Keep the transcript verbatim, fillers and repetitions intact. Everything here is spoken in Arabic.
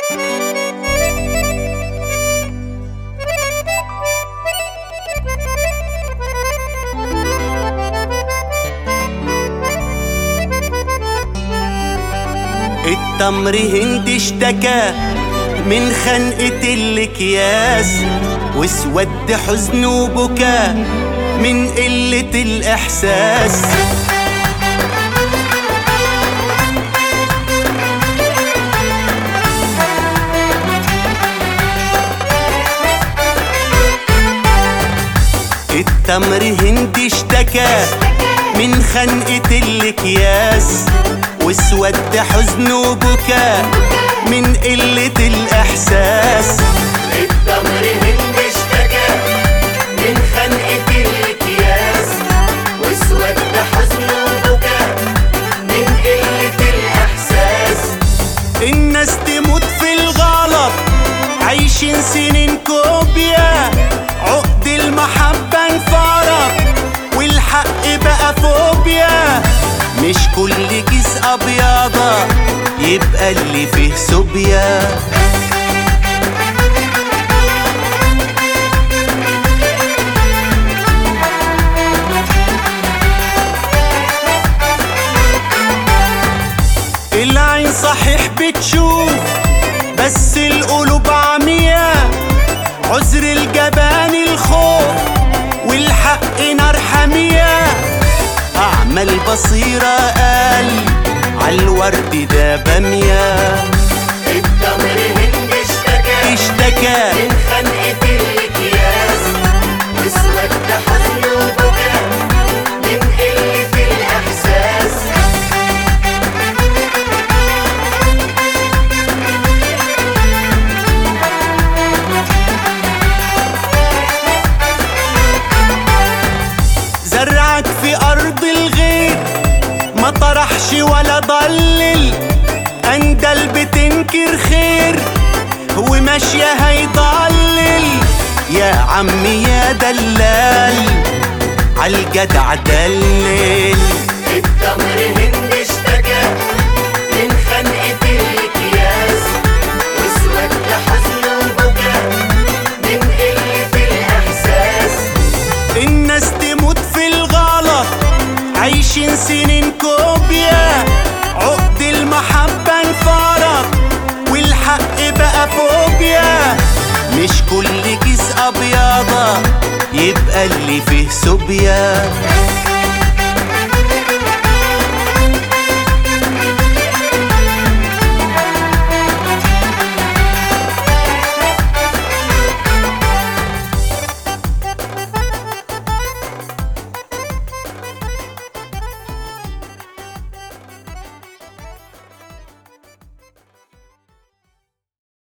التمر هند اشتكى من خنقة الأكياس، واسود حزن وبكى من قلة الإحساس. التمر هند اشتكى من خنقة الأكياس، واسود حزن وبكى من قلة الإحساس. التمر هند اشتكى من خنقة الأكياس، واسود حزن وبكى من قلة الإحساس. الناس تموت في الغلط عايشين سنين كوبيا، عقد المحبة انفرط والحق بقى فوبيا. مش كل كيس أبيضة يبقى اللي فيه سوبيا. العين صحيح بتشوف بس القلوب عمياء، عذر الجبان الخوف والحق نار حامية. أعمى البصيرة قال عالورد ده بامية. التمر هند اشتكى اشتكى من خنقة الأكياس، واسود حزن وبكى من قلة الإحساس. زرعك في أرض الغيط ما طرحش ولا ضلل، أندل بتنكر خير وماشية هيضلل. يا عمي يا دلال عالجدع دلل. التمر هند اشتكى من خنقة الأكياس، واسود حزن وبكى من قلة الإحساس. الناس تموت في الغلط عايشين سنين كوبيا، عقد المحبة انفرط والحق بقى فوبيا. مش كل كيس أبيضة يبقى اللي فيه سوبيا.